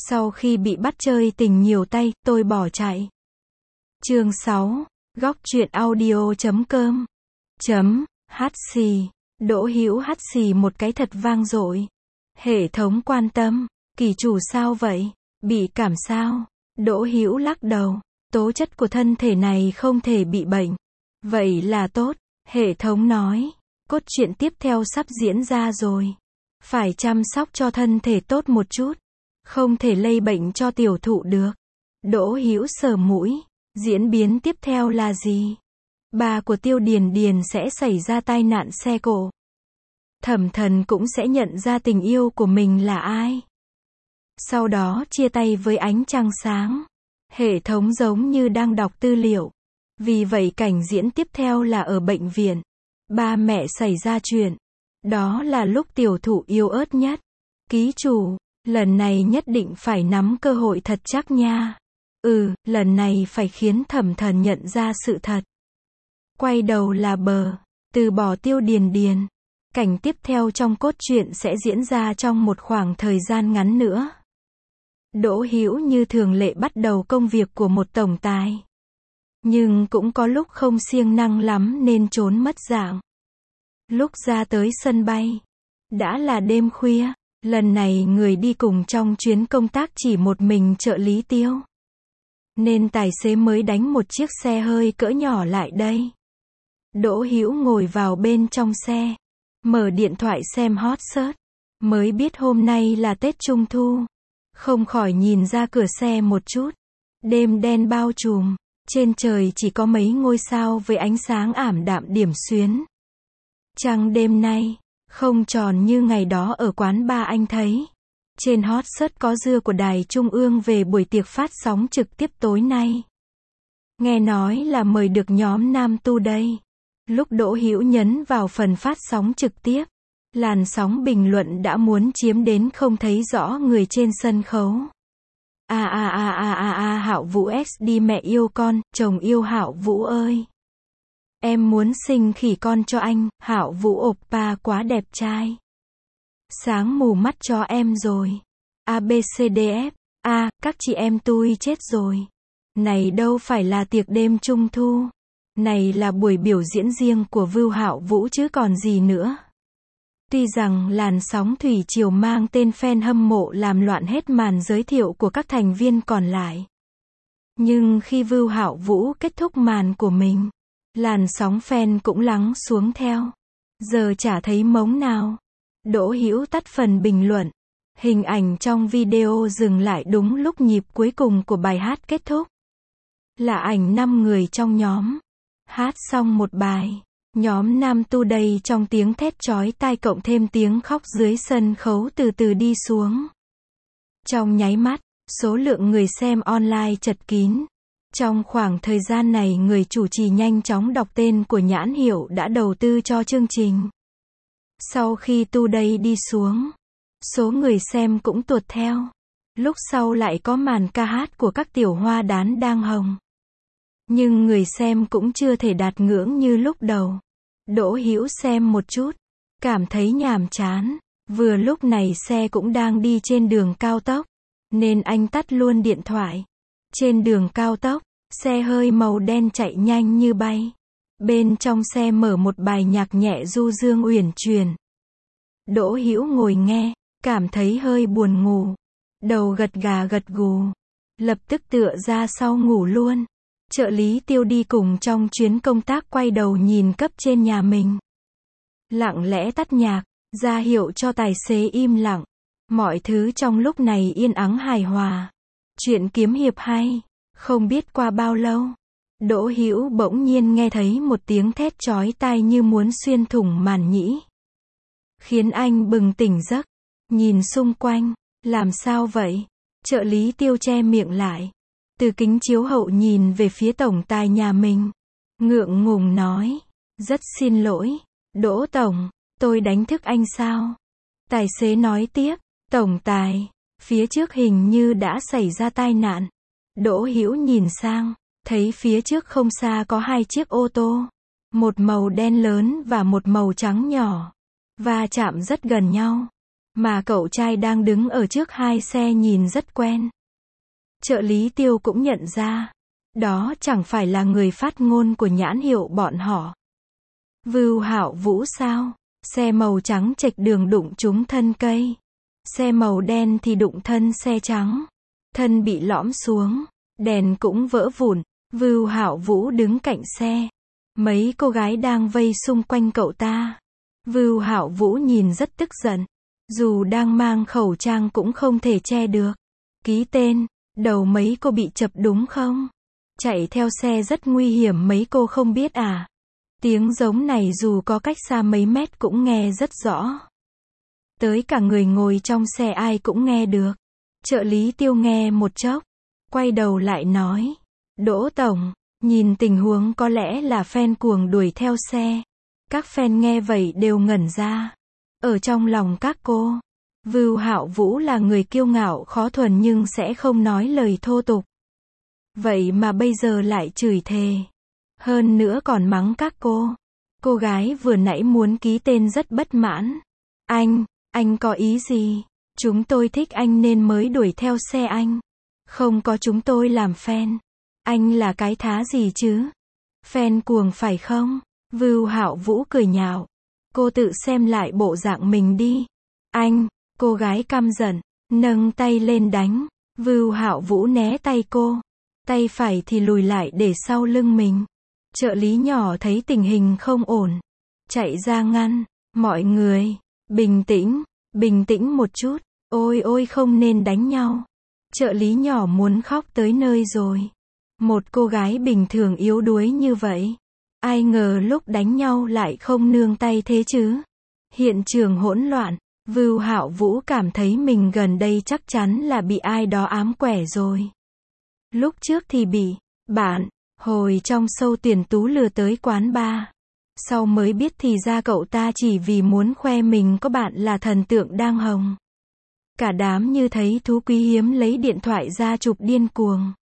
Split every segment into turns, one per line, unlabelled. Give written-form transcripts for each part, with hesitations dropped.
Sau khi bị bắt chơi tình nhiều tay, tôi bỏ chạy. Chương 6. Góc truyện audio.com Hắt xì. Đỗ Hữu hắt xì một cái thật vang dội. Hệ thống quan tâm. Kỳ chủ sao vậy? Bị cảm sao? Đỗ Hữu lắc đầu. Tố chất của thân thể này không thể bị bệnh. Vậy là tốt. Hệ thống nói. Cốt truyện tiếp theo sắp diễn ra rồi. Phải chăm sóc cho thân thể tốt một chút. Không thể lây bệnh cho tiểu thụ được. Đỗ Hữu sờ mũi. Diễn biến tiếp theo là gì? Ba của Tiêu Điền Điền sẽ xảy ra tai nạn xe cộ. Thẩm Thần cũng sẽ nhận ra tình yêu của mình là ai. Sau đó chia tay với ánh trăng sáng. Hệ thống giống như đang đọc tư liệu. Vì vậy cảnh diễn tiếp theo là ở bệnh viện. Ba mẹ xảy ra chuyện. Đó là lúc tiểu thụ yếu ớt nhất. Ký chủ, lần này nhất định phải nắm cơ hội thật chắc nha. Lần này phải khiến Thẩm Thần nhận ra sự thật. Quay đầu là bờ, từ bỏ Tiêu Điền Điền. Cảnh tiếp theo trong cốt truyện sẽ diễn ra trong một khoảng thời gian ngắn nữa. Đỗ Hữu như thường lệ bắt đầu công việc của một tổng tài. Nhưng cũng có lúc không siêng năng lắm nên trốn mất dạng. Lúc ra tới sân bay, đã là đêm khuya. Lần này người đi cùng trong chuyến công tác chỉ một mình trợ lý Tiêu. Nên tài xế mới đánh một chiếc xe hơi cỡ nhỏ lại đây. Đỗ Hữu ngồi vào bên trong xe. Mở điện thoại xem hot search. Mới biết hôm nay là Tết Trung Thu. Không khỏi nhìn ra cửa xe một chút. Đêm đen bao trùm. Trên trời chỉ có mấy ngôi sao với ánh sáng ảm đạm điểm xuyến. Trăng đêm nay, không tròn như ngày đó ở quán ba anh thấy. Trên hot search có dưa của Đài Trung ương về buổi tiệc phát sóng trực tiếp tối nay. Nghe nói là mời được nhóm Nam Tu đây. Lúc Đỗ Hữu nhấn vào phần phát sóng trực tiếp, làn sóng bình luận đã muốn chiếm đến không thấy rõ người trên sân khấu. Hạo Vũ XD mẹ yêu con, chồng yêu Hạo Vũ ơi. Em muốn sinh khỉ con cho anh, Hạo Vũ oppa quá đẹp trai. Sáng mù mắt cho em rồi. ABCDF, các chị em tôi chết rồi. Này đâu phải là tiệc đêm Trung Thu. Này là buổi biểu diễn riêng của Vưu Hạo Vũ chứ còn gì nữa. Tuy rằng làn sóng thủy triều mang tên fan hâm mộ làm loạn hết màn giới thiệu của các thành viên còn lại. Nhưng khi Vưu Hạo Vũ kết thúc màn của mình, làn sóng fan cũng lắng xuống theo. Giờ chả thấy mống nào. Đỗ Hữu tắt phần bình luận. Hình ảnh trong video dừng lại đúng lúc nhịp cuối cùng của bài hát kết thúc. Là ảnh 5 người trong nhóm. Hát xong một bài. Nhóm Nam Tu đây trong tiếng thét chói tai cộng thêm tiếng khóc dưới sân khấu từ từ đi xuống. Trong nháy mắt, số lượng người xem online chật kín. Trong khoảng thời gian này người chủ trì nhanh chóng đọc tên của nhãn hiệu đã đầu tư cho chương trình. Sau khi Tu đây đi xuống, số người xem cũng tuột theo. Lúc sau lại có màn ca hát của các tiểu hoa đán đang hồng. Nhưng người xem cũng chưa thể đạt ngưỡng như lúc đầu. Đỗ Hữu xem một chút, cảm thấy nhàm chán. Vừa lúc này xe cũng đang đi trên đường cao tốc, nên anh tắt luôn điện thoại. Trên đường cao tốc, xe hơi màu đen chạy nhanh như bay. Bên trong xe mở một bài nhạc nhẹ du dương uyển chuyển. Đỗ Hữu ngồi nghe, cảm thấy hơi buồn ngủ. Đầu gật gà gật gù. Lập tức tựa ra sau ngủ luôn. Trợ lý Tiêu đi cùng trong chuyến công tác quay đầu nhìn cấp trên nhà mình. Lặng lẽ tắt nhạc, ra hiệu cho tài xế im lặng. Mọi thứ trong lúc này yên ắng hài hòa. Chuyện kiếm hiệp hay. Không biết qua bao lâu, Đỗ Hữu bỗng nhiên nghe thấy một tiếng thét chói tai như muốn xuyên thủng màn nhĩ. Khiến anh bừng tỉnh giấc. Nhìn xung quanh, làm sao vậy? Trợ lý Tiêu che miệng lại. Từ kính chiếu hậu nhìn về phía tổng tài nhà mình. Ngượng ngùng nói. Rất xin lỗi, Đỗ Tổng, tôi đánh thức anh sao? Tài xế nói tiếp. Tổng tài, phía trước hình như đã xảy ra tai nạn. Đỗ Hữu nhìn sang, thấy phía trước không xa có 2 chiếc ô tô. Một màu đen lớn và một màu trắng nhỏ. Va chạm rất gần nhau. mà cậu trai đang đứng ở trước hai xe nhìn rất quen. Trợ lý Tiêu cũng nhận ra, đó chẳng phải là người phát ngôn của nhãn hiệu bọn họ. Vưu Hạo Vũ sao? Xe màu trắng chệch đường đụng trúng thân cây. Xe màu đen thì đụng thân xe trắng. Thân bị lõm xuống, đèn cũng vỡ vụn. Vưu Hạo Vũ đứng cạnh xe. Mấy cô gái đang vây xung quanh cậu ta. Vưu Hạo Vũ nhìn rất tức giận. Dù đang mang khẩu trang cũng không thể che được. Ký tên, đầu mấy cô bị chập đúng không? Chạy theo xe rất nguy hiểm mấy cô không biết à? Tiếng giống này dù có cách xa mấy mét cũng nghe rất rõ. Tới cả người ngồi trong xe ai cũng nghe được. Trợ lý Tiêu nghe một chốc, quay đầu lại nói. Đỗ Tổng, nhìn tình huống có lẽ là fan cuồng đuổi theo xe. Các fan nghe vậy đều ngẩn ra. Ở trong lòng các cô, Vưu Hạo Vũ là người kiêu ngạo khó thuần nhưng sẽ không nói lời thô tục. Vậy mà bây giờ lại chửi thề. Hơn nữa còn mắng các cô. Cô gái vừa nãy muốn ký tên rất bất mãn. Anh có ý gì? Chúng tôi thích anh nên mới đuổi theo xe anh. Không có chúng tôi làm fan. Anh là cái thá gì chứ? Fan cuồng phải không? Vưu Hạo Vũ cười nhạo. Cô tự xem lại bộ dạng mình đi. Cô gái căm giận, nâng tay lên đánh. Vưu Hạo Vũ né tay cô. Tay phải thì lùi lại để sau lưng mình. Trợ lý nhỏ thấy tình hình không ổn. Chạy ra ngăn. Mọi người, bình tĩnh một chút. Ôi không nên đánh nhau. Trợ lý nhỏ muốn khóc tới nơi rồi. Một cô gái bình thường yếu đuối như vậy. Ai ngờ lúc đánh nhau lại không nương tay thế chứ. Hiện trường hỗn loạn. Vưu Hạo Vũ cảm thấy mình gần đây chắc chắn là bị ai đó ám quẻ rồi. Lúc trước thì bị bạn hồi trong show tuyển tú lừa tới quán bar. Sau mới biết thì ra cậu ta chỉ vì muốn khoe mình có bạn là thần tượng đang hồng. Cả đám như thấy thú quý hiếm lấy điện thoại ra chụp điên cuồng.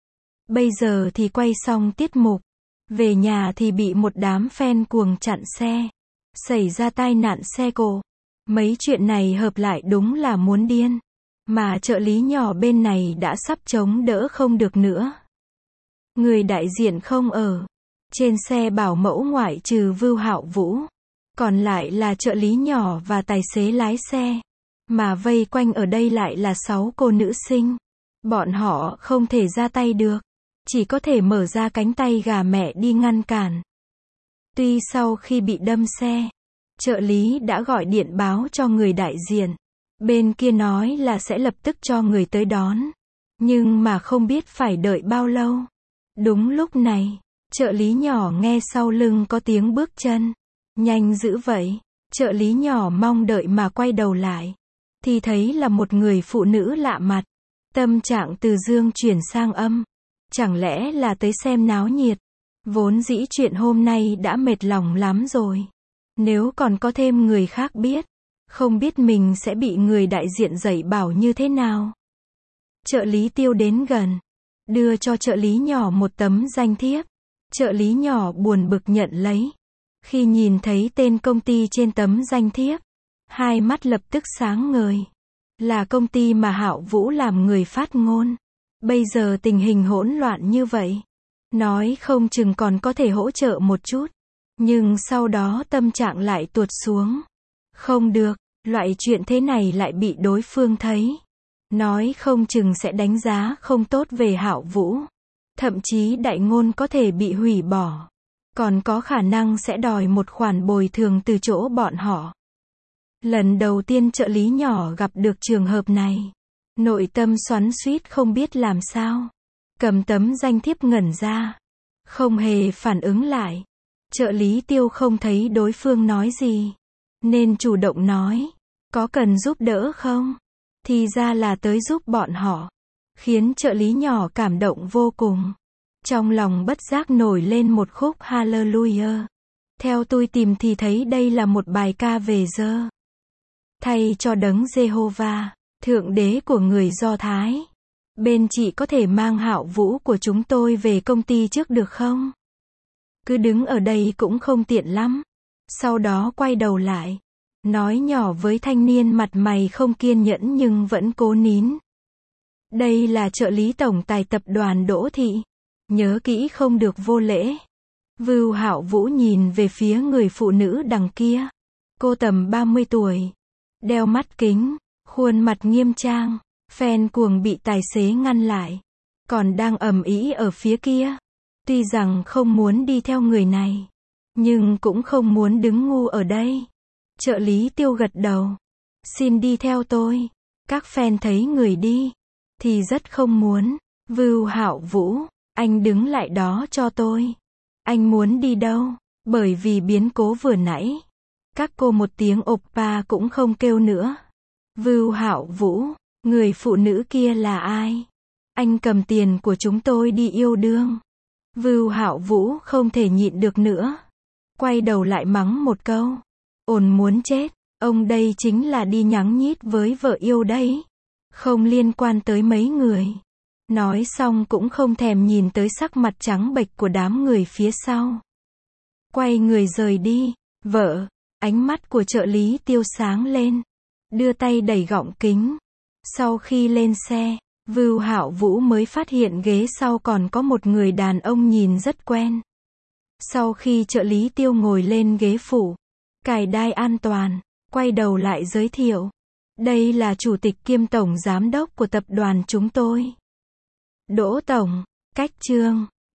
Bây giờ thì quay xong tiết mục. Về nhà thì bị một đám fan cuồng chặn xe. Xảy ra tai nạn xe cộ. Mấy chuyện này hợp lại đúng là muốn điên. Mà trợ lý nhỏ bên này đã sắp chống đỡ không được nữa. Người đại diện không ở. Trên xe bảo mẫu ngoại trừ Vưu Hạo Vũ. Còn lại là trợ lý nhỏ và tài xế lái xe. Mà vây quanh ở đây lại là 6 cô nữ sinh. Bọn họ không thể ra tay được. Chỉ có thể mở ra cánh tay gà mẹ đi ngăn cản. Tuy sau khi bị đâm xe, trợ lý đã gọi điện báo cho người đại diện. Bên kia nói là sẽ lập tức cho người tới đón. Nhưng mà không biết phải đợi bao lâu. Đúng lúc này, trợ lý nhỏ nghe sau lưng có tiếng bước chân. Nhanh dữ vậy. Trợ lý nhỏ mong đợi mà quay đầu lại. Thì thấy là một người phụ nữ lạ mặt. Tâm trạng từ dương chuyển sang âm. Chẳng lẽ là tới xem náo nhiệt. Vốn dĩ chuyện hôm nay đã mệt lòng lắm rồi. Nếu còn có thêm người khác biết. Không biết mình sẽ bị người đại diện dạy bảo như thế nào. Trợ lý Tiêu đến gần. Đưa cho trợ lý nhỏ một tấm danh thiếp. Trợ lý nhỏ buồn bực nhận lấy. Khi nhìn thấy tên công ty trên tấm danh thiếp. Hai mắt lập tức sáng ngời. Là công ty mà Hạo Vũ làm người phát ngôn. Bây giờ tình hình hỗn loạn như vậy. Nói không chừng còn có thể hỗ trợ một chút. Nhưng sau đó tâm trạng lại tuột xuống. Không được, loại chuyện thế này lại bị đối phương thấy. Nói không chừng sẽ đánh giá không tốt về Hạo Vũ. Thậm chí đại ngôn có thể bị hủy bỏ. Còn có khả năng sẽ đòi một khoản bồi thường từ chỗ bọn họ. Lần đầu tiên trợ lý nhỏ gặp được trường hợp này. Nội tâm xoắn xuýt không biết làm sao. Cầm tấm danh thiếp ngẩn ra. Không hề phản ứng lại. Trợ lý Tiêu không thấy đối phương nói gì. Nên chủ động nói. Có cần giúp đỡ không? Thì ra là tới giúp bọn họ. Khiến trợ lý nhỏ cảm động vô cùng. Trong lòng bất giác nổi lên một khúc Hallelujah. Theo tôi tìm thì thấy đây là một bài ca về dơ. Thay cho đấng Giê-hô-va, thượng đế của người Do Thái. Bên chị có thể mang Hạo Vũ của chúng tôi về công ty trước được không? Cứ đứng ở đây cũng không tiện lắm. Sau đó quay đầu lại. nói nhỏ với thanh niên mặt mày không kiên nhẫn nhưng vẫn cố nín. Đây là trợ lý tổng tài tập đoàn Đỗ Thị. Nhớ kỹ không được vô lễ. Vưu Hạo Vũ nhìn về phía người phụ nữ đằng kia. Cô tầm 30 tuổi. Đeo mắt kính. Khuôn mặt nghiêm trang. Phen cuồng bị tài xế ngăn lại. Còn đang ầm ĩ ở phía kia. Tuy rằng không muốn đi theo người này. Nhưng cũng không muốn đứng ngu ở đây. Trợ lý Tiêu gật đầu. Xin đi theo tôi. Các fan thấy người đi. Thì rất không muốn. Vưu Hạo Vũ. Anh đứng lại đó cho tôi. Anh muốn đi đâu? Bởi vì biến cố vừa nãy. Các cô một tiếng oppa cũng không kêu nữa. Vưu Hạo Vũ. Người phụ nữ kia là ai? Anh cầm tiền của chúng tôi đi yêu đương. Vưu Hạo Vũ không thể nhịn được nữa. Quay đầu lại mắng một câu. Ồn muốn chết. Ông đây chính là đi nhắng nhít với vợ yêu đấy. Không liên quan tới mấy người. Nói xong cũng không thèm nhìn tới sắc mặt trắng bệch của đám người phía sau. Quay người rời đi. Vợ. Ánh mắt của trợ lý Tiêu sáng lên. Đưa tay đẩy gọng kính. Sau khi lên xe, Vưu Hạo Vũ mới phát hiện ghế sau còn có một người đàn ông nhìn rất quen. Sau khi trợ lý Tiêu ngồi lên ghế phụ, cài đai an toàn, quay đầu lại giới thiệu. Đây là chủ tịch kiêm tổng giám đốc của tập đoàn chúng tôi. Đỗ Tổng, Cách Trương.